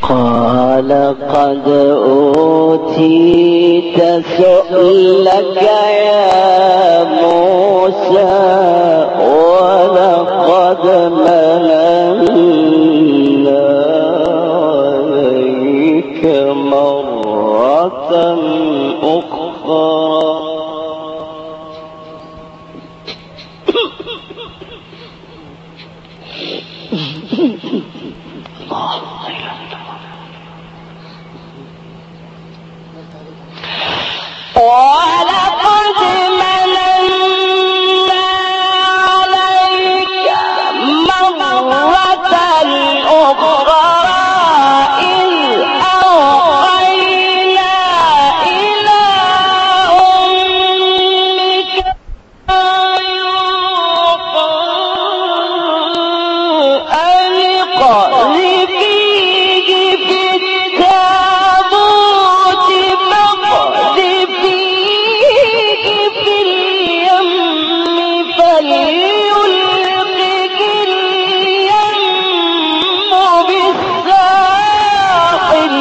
قال قد أوتيت سؤلك يا موسى ولقد مننا عليك مرة أخرى. ولقد مننا عليك مرة أخرى إذ أوحينا إلى أمك أن اقذفيه في التابوت فاقذفيه في اليم فليلقه اليم بالساحل.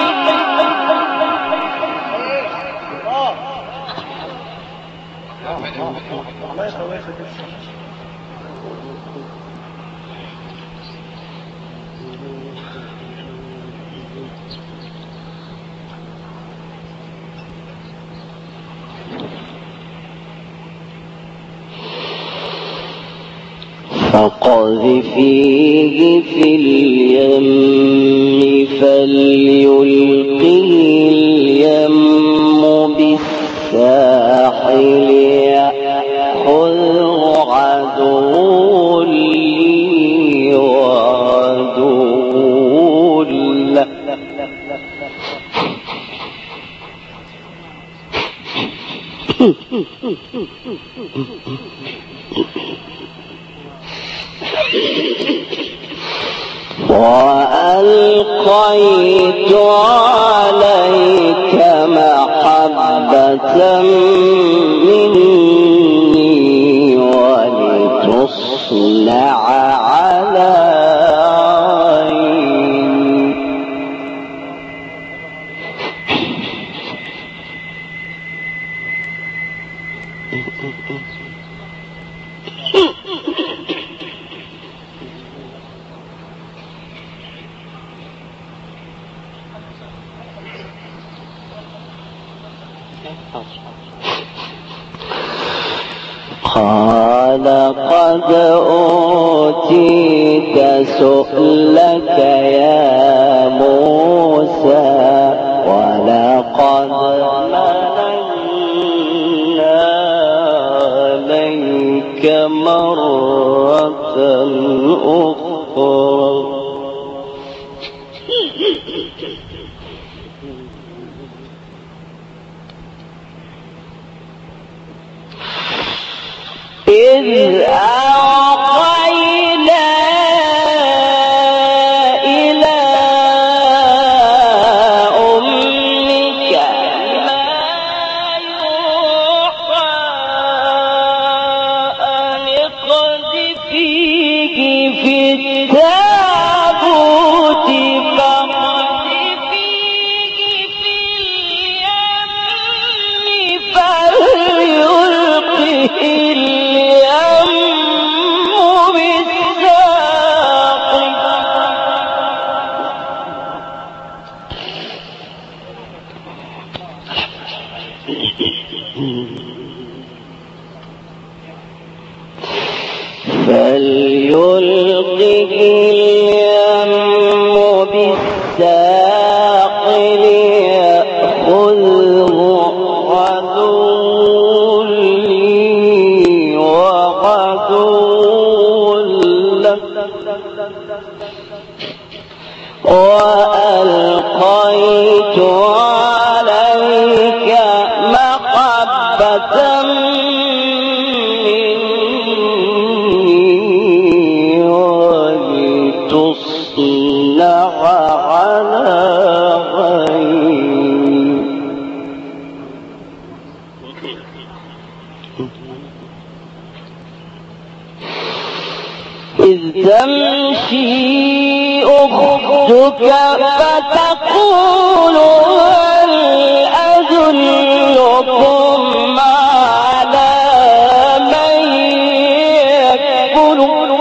فاقذفيه في اليم فليلقه اليم بالساحل يأخذه عدو لي وعدو له. وألقيت عليك محبة مني ولتصنع على عيني. قال قد أوتيت سؤلك يا موسى ولقد مننا عليك مرة أخرى. إذ أوحينا إلى أمك ما يوحى أن اقذفيه في التابوت فاقذفيه في اليم فليلقه فليلقه اليم بالساحل يأخذه عدو لي وعدو له. وألقيت عليك محبة مني ولتصنع على عيني. إذ تمشي أختك أختك فتقول هل أدلكم على من يكفل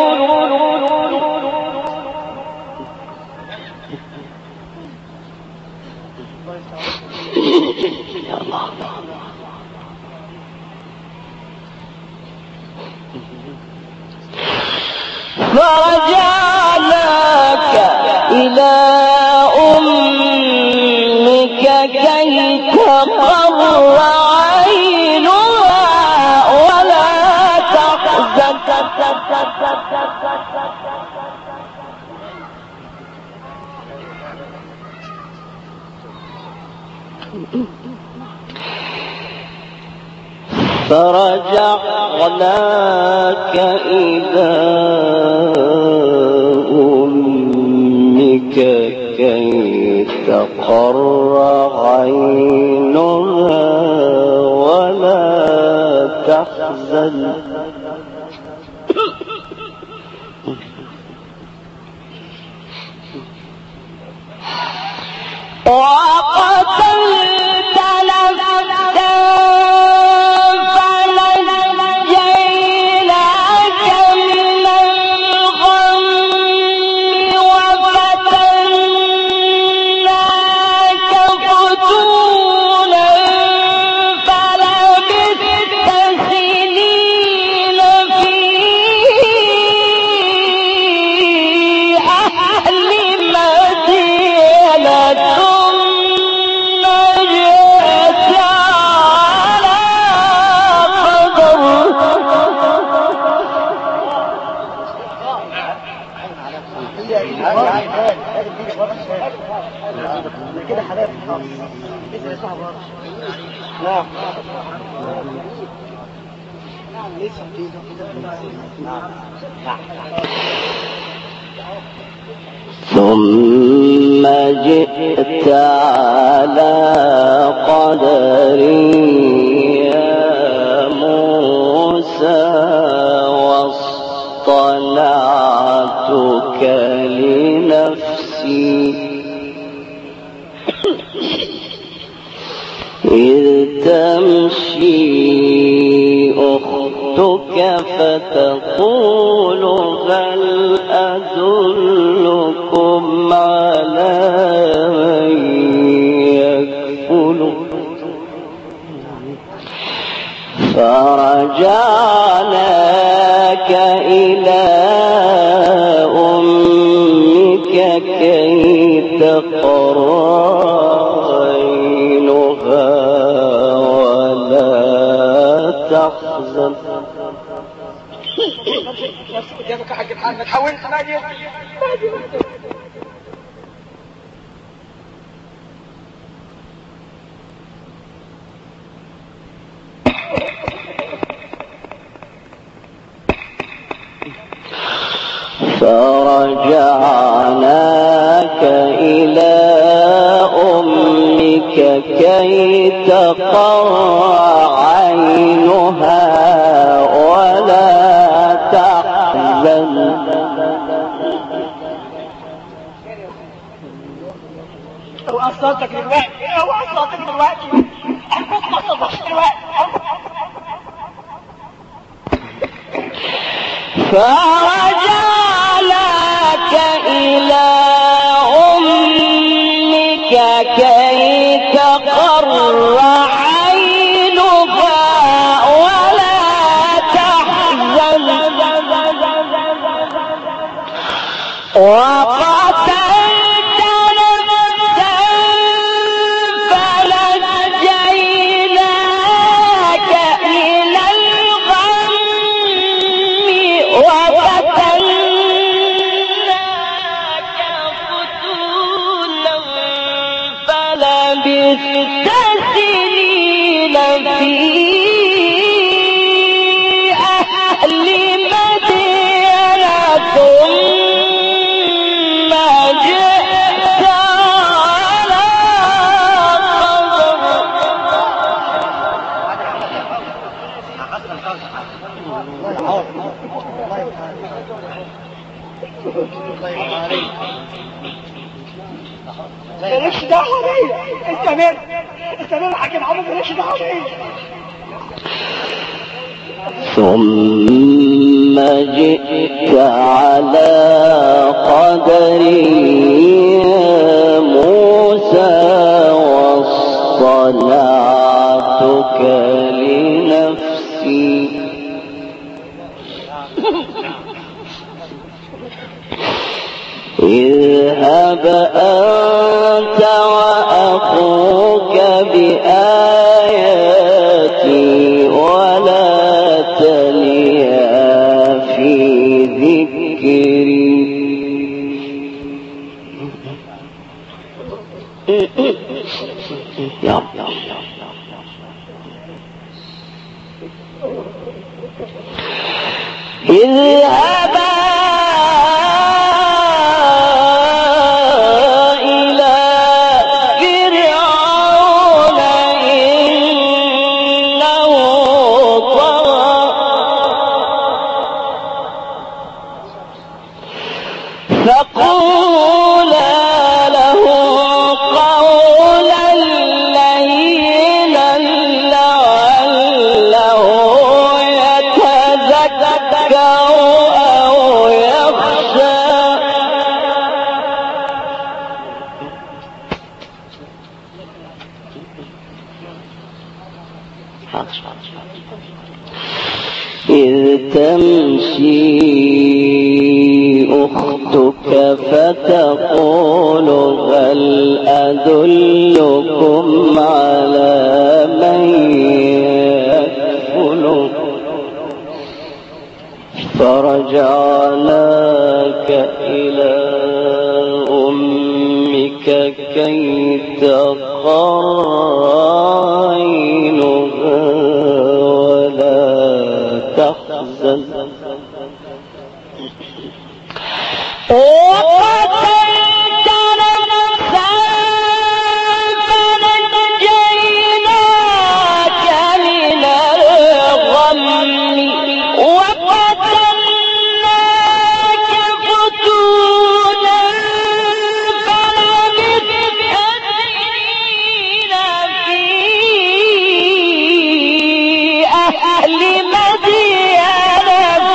فرجعناك إلى أمك كي تقر عينها ولا تحزن فرجعناك إلى أمك كي تقر عينها ولا تحزن وقتلت نفسا فنجيناك من الغم وفتناك فتونا فلبثت سنين في أهل مدينة كده حبايب لسه صعب نعم لسه ثم جئت على قدري يا موسى واصطنعتك لنفسي إذ تمشي أختك فتقول هل أدلكم على من يكفل فرجعناك إلى أمك كي تقر عينها ولا تحزن قدامك حق الحال ما تحاولش ناجي فرجعناك إلى أمك كي تقر عينها ولا تحزن وصلتك دلوقتي وصلتك دلوقتي فرجعناك إلى أمك كي تقر عينها ولا تحزن وقتلت نفسا فنجيناك من الغم وفتناك فتونا فلبثت سنين في أهل مدينة ثم مالكش دعوة بيا. استمر حاكم عمر، مالكش دعوة بيا. ثم جئت على قدري يا موسى واصطنعتك لنفسي اذهب أنت وأخوك بآياتي ولا تنيا في ذكري. اذهبا إلى فرعون إنه طغى فقولا له قولا لينا لعله يتذكر أو يخشى. إذ تمشي أختك فتقول هل أدلكم على من يكفله فرجعناك إلى أمك كي تقر عينها ولا تحزن وقتلت نفسا فنجيناك من الغم وقتلناك فتونا فلبثت سنين في أهل مدين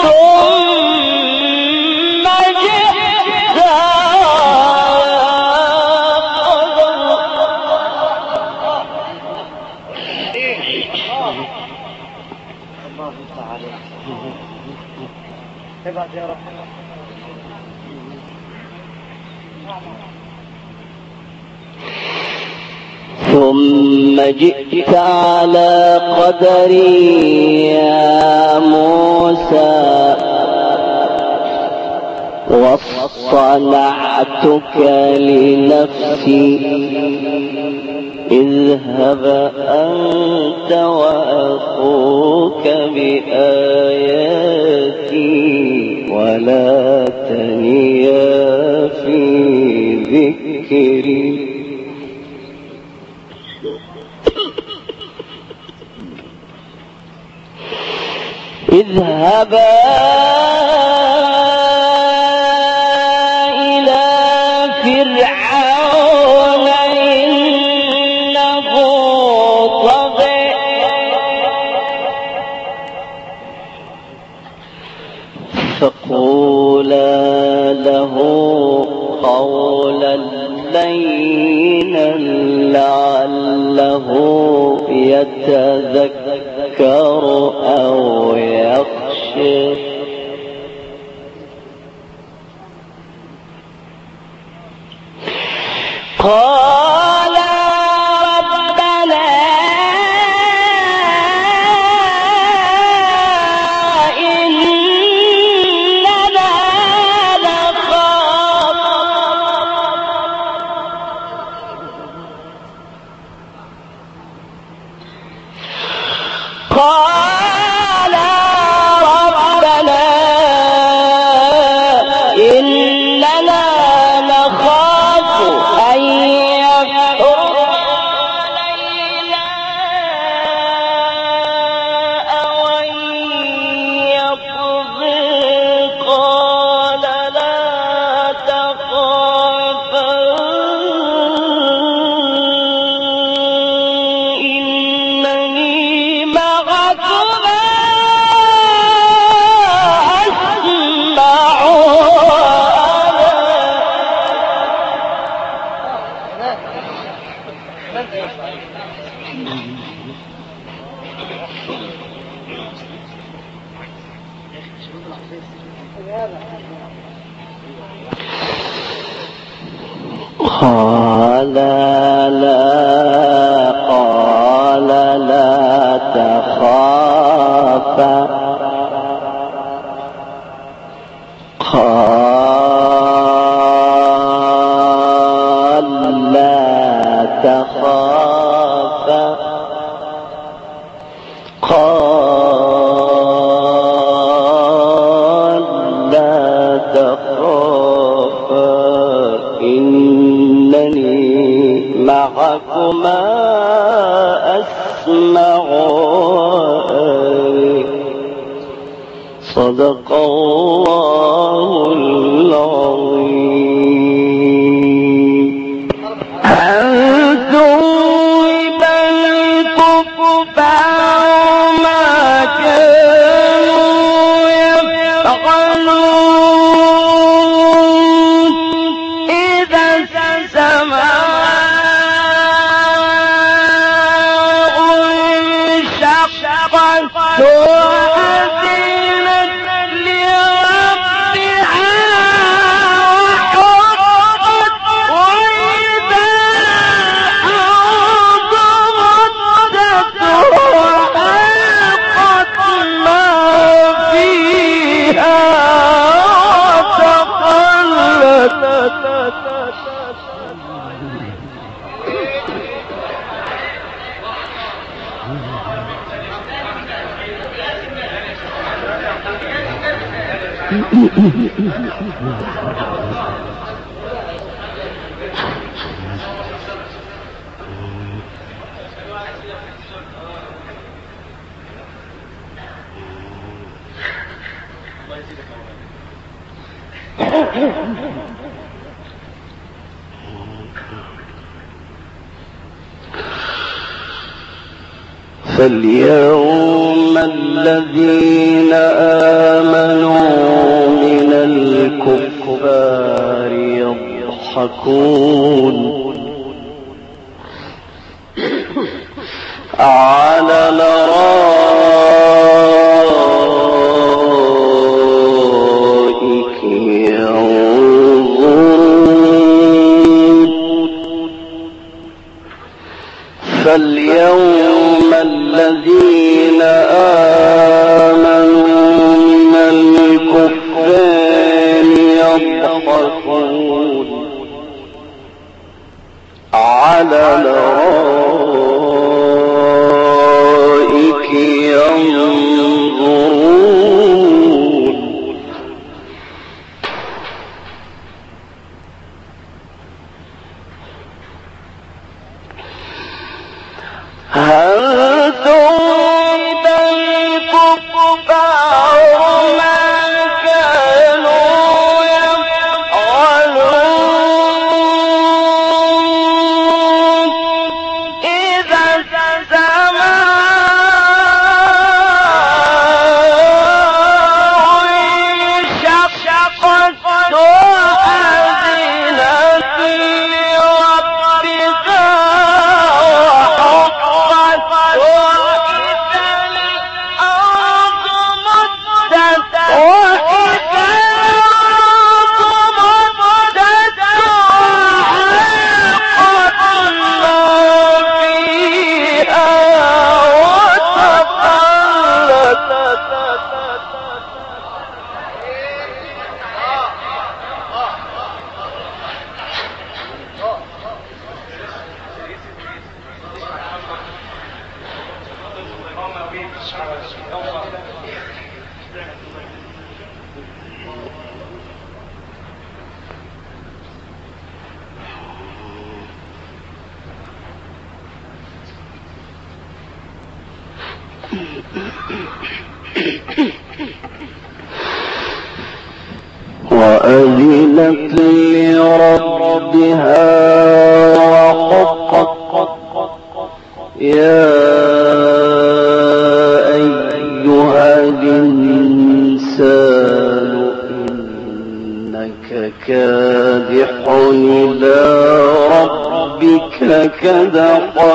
ثم جئت الله تعالى. ابعد يا رب. ثم جئت على قدري يا موسى واصطنعتك لنفسي اذهب أنت وأخوك بآياتي ولا تنيا في ذكري. اذهبا إلى فرعون إنه طغى فقولا له قولا لينا لعله يتذكر أو يخشى. قال ربنا إننا نخاف قال ربنا إننا نخاف أن قال لا تخافا إنني معكما أسمع وأرى صدق الله العظيم. أنتم بل كفار ما كانوا يفعلون إذا السماء انشقت وأذنت لربها وحقت وإذا الأرض مدت وألقت ما فيها وتخلت فاليوم الذين آمنوا من الكفار يضحكون على الأرائك ينظرون. فاليوم الذين آمنوا من الكفار يضحكون على الأرائك ينظرون. هل ثوب الكفار ما كانوا يفعلون إذا السماء انشقت وأذنت لربها وأذنت لربها وحقت. يا أيها الإنسان إنك كادح إلى ربك كدحا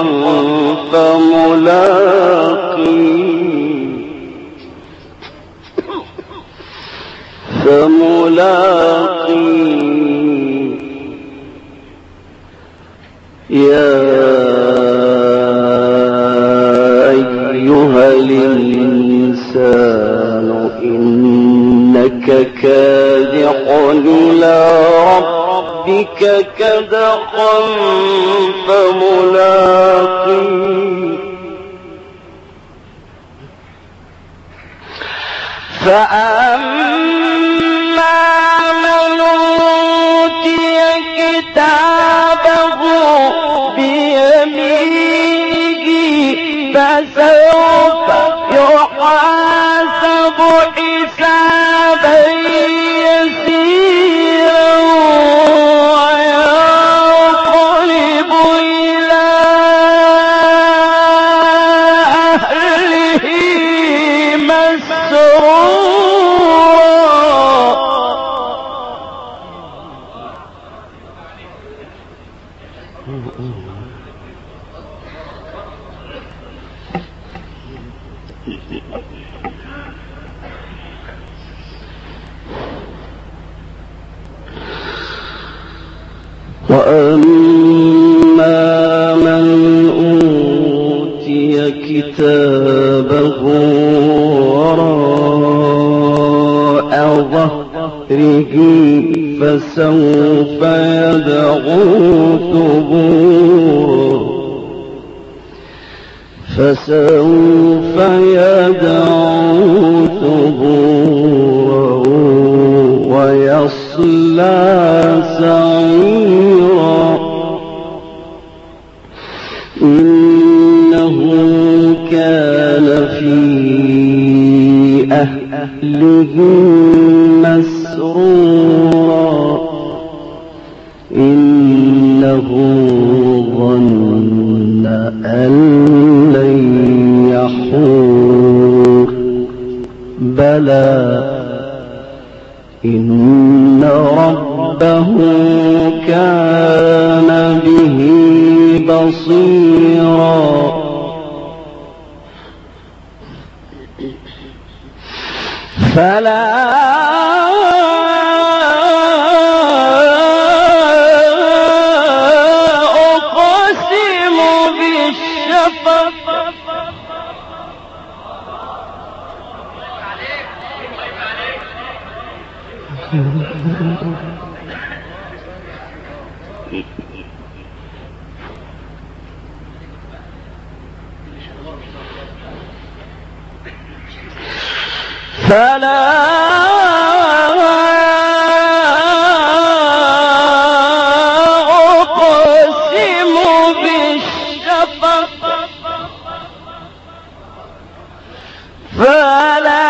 فملاقيه فملاقيه يا أيها الإنسان إنك كادح إلى ربك كدحا فملاقيه فأما من أوتي كتابه بيمينه فسوف يحاسب حسابا يسيرا وينقلب إلى أهله وأما من أوتي كتابه وراء ظهره فسوف يدعو ثبورا ويصلى سعيرا إنه كان في أهله مسرورا إنه ظن أن لن يحور بلى إن ربه كان به بصيرا فلا أقسم بالشفق فلا أقسم بالشفق فلا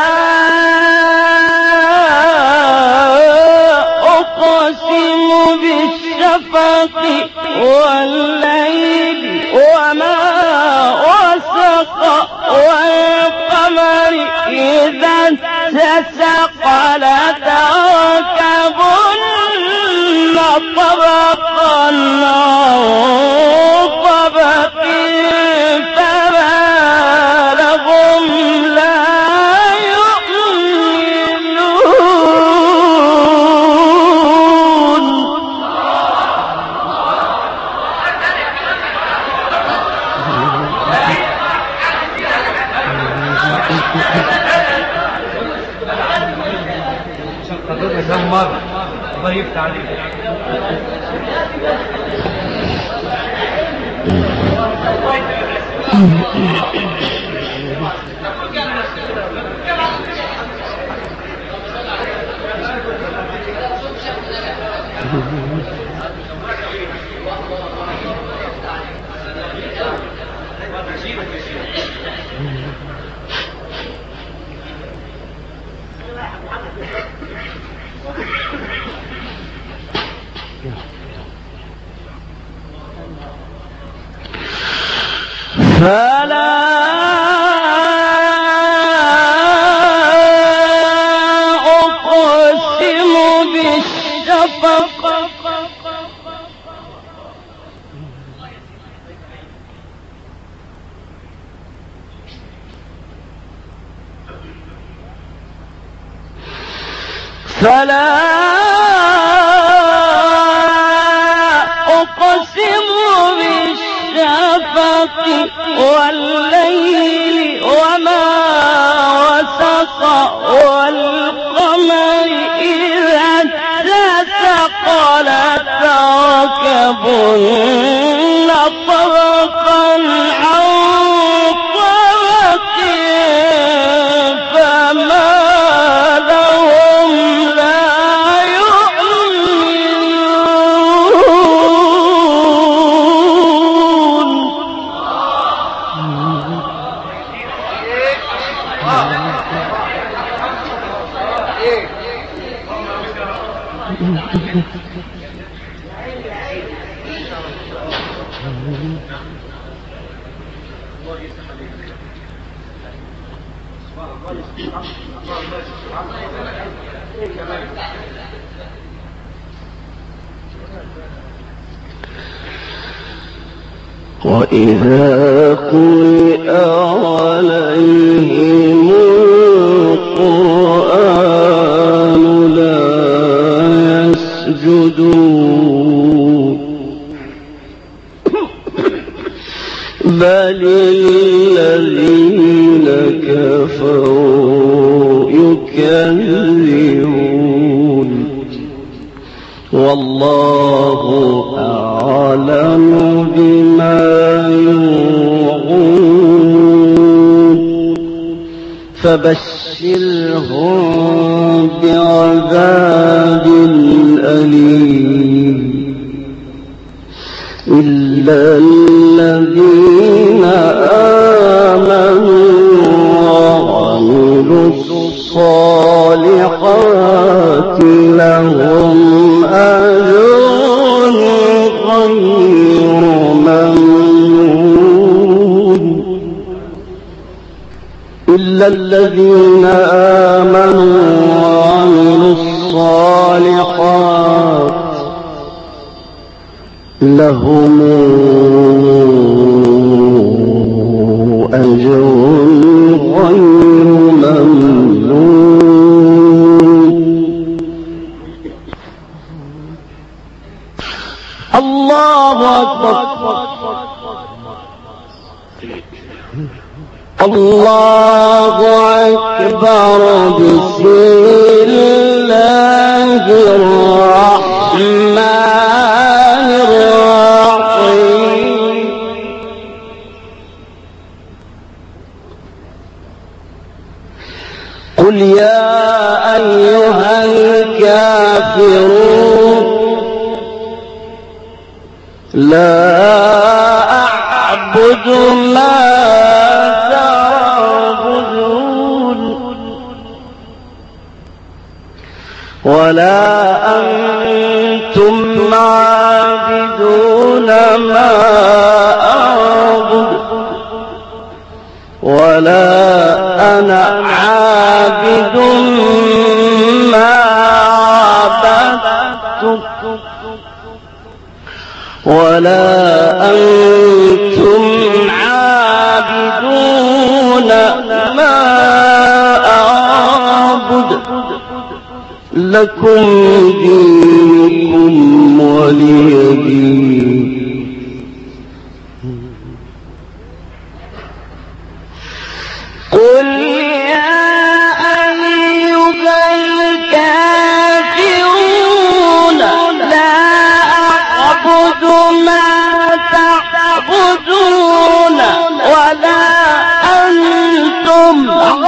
أقسم بالشفق والليل وما وسق والقمر إذا اتسق لتركبن طبقا عن طبق فما لهم لا يؤمنون الله يفتح عليك. فلا أقسم بالشفق فلا أقسم بالشفق والليل وما وسق والقمر إذا اتسق لتركبن طبقا عن طبق فما لهم لا يؤمنون. وإذا قرئ عليهم القرآن لا يسجدون بل الذين كفروا يكذبون والله أعلم بما يوعون فبشرهم بعذاب أليم إلا الذين آمنوا وعملوا الصالحات لهم أجر غير ممنون إلا الذين آمنوا وعملوا الصالحات لهم أجر غير ممنون. الله أكبر الله أكبر بسم الله الرحمن الرحيم قل يا أيها الكافرون لا أعبد ما تعبدون ولا أنتم عابدون ما أعبد ولا أنا عابد ما عبدتم ولا أنتم عابدون ما أعبد لكم دينكم ولي دين. قل يا أيها الكافرون لا أعبد ما تعبدون ولا أنتم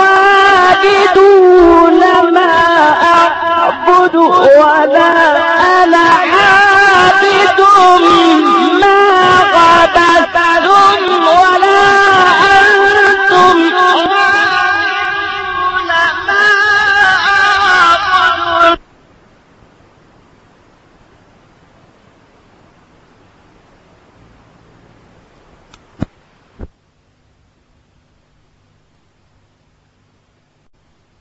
عابدون ما أعبد ولا أنا عابد ما عبدتم ولا